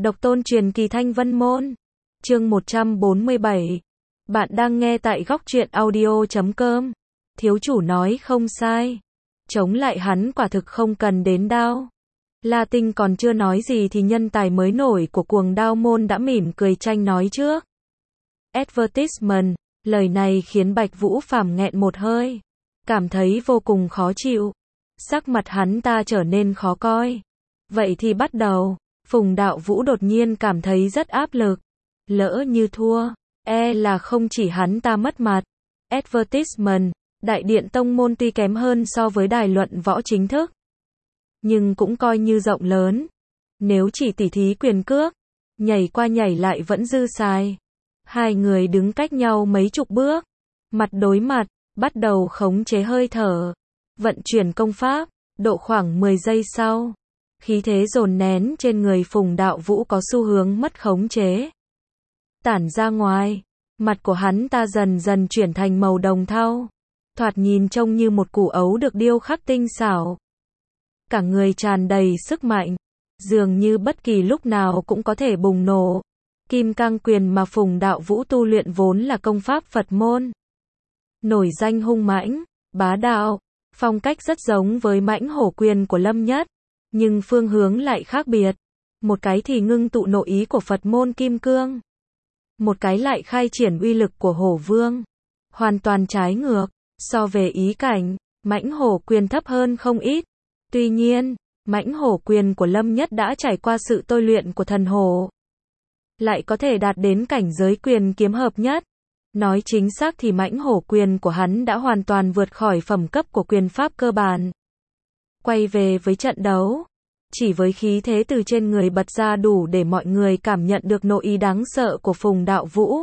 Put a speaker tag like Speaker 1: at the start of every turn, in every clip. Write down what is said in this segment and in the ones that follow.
Speaker 1: Độc tôn truyền kỳ Thanh Vân Môn. Chương 147. Bạn đang nghe tại góc truyện audio.com. Thiếu chủ nói không sai. Chống lại hắn quả thực không cần đến đao. La Tinh còn chưa nói gì thì nhân tài mới nổi của Cuồng Đao Môn đã mỉm cười tranh nói trước. Advertisement. Lời này khiến Bạch Vũ Phàm nghẹn một hơi. Cảm thấy vô cùng khó chịu. Sắc mặt hắn ta trở nên khó coi. Vậy thì bắt đầu. Phùng Đạo Vũ đột nhiên cảm thấy rất áp lực. Lỡ như thua, là không chỉ hắn ta mất mặt. Advertisement, Đại Điện Tông Môn tuy kém hơn so với đài luận võ chính thức, nhưng cũng coi như rộng lớn. Nếu chỉ tỉ thí quyền cước, nhảy qua nhảy lại vẫn dư xài. Hai người đứng cách nhau mấy chục bước, mặt đối mặt, bắt đầu khống chế hơi thở, vận chuyển công pháp, độ khoảng 10 giây sau. Khí thế dồn nén trên người Phùng Đạo Vũ có xu hướng mất khống chế. Tản ra ngoài, mặt của hắn ta dần dần chuyển thành màu đồng thau. Thoạt nhìn trông như một củ ấu được điêu khắc tinh xảo. Cả người tràn đầy sức mạnh, dường như bất kỳ lúc nào cũng có thể bùng nổ. Kim Cang Quyền mà Phùng Đạo Vũ tu luyện vốn là công pháp Phật môn. Nổi danh hung mãnh, bá đạo, phong cách rất giống với Mãnh Hổ Quyền của Lâm Nhất. Nhưng phương hướng lại khác biệt. Một cái thì ngưng tụ nội ý của Phật môn Kim Cương. Một cái lại khai triển uy lực của Hổ Vương. Hoàn toàn trái ngược. So về ý cảnh, Mãnh Hổ Quyền thấp hơn không ít. Tuy nhiên, Mãnh Hổ Quyền của Lâm Nhất đã trải qua sự tôi luyện của thần hổ. Lại có thể đạt đến cảnh giới quyền kiếm hợp nhất. Nói chính xác thì Mãnh Hổ Quyền của hắn đã hoàn toàn vượt khỏi phẩm cấp của quyền pháp cơ bản. Quay về với trận đấu, chỉ với khí thế từ trên người bật ra đủ để mọi người cảm nhận được nội ý đáng sợ của Phùng Đạo Vũ.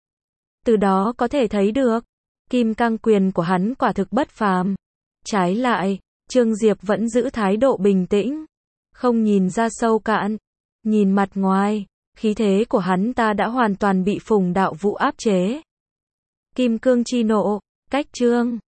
Speaker 1: Từ đó có thể thấy được, Kim Cang Quyền của hắn quả thực bất phàm. Trái lại, Trương Diệp vẫn giữ thái độ bình tĩnh, không nhìn ra sâu cạn. Nhìn mặt ngoài, khí thế của hắn ta đã hoàn toàn bị Phùng Đạo Vũ áp chế. Kim Cương chi nộ, cách chương.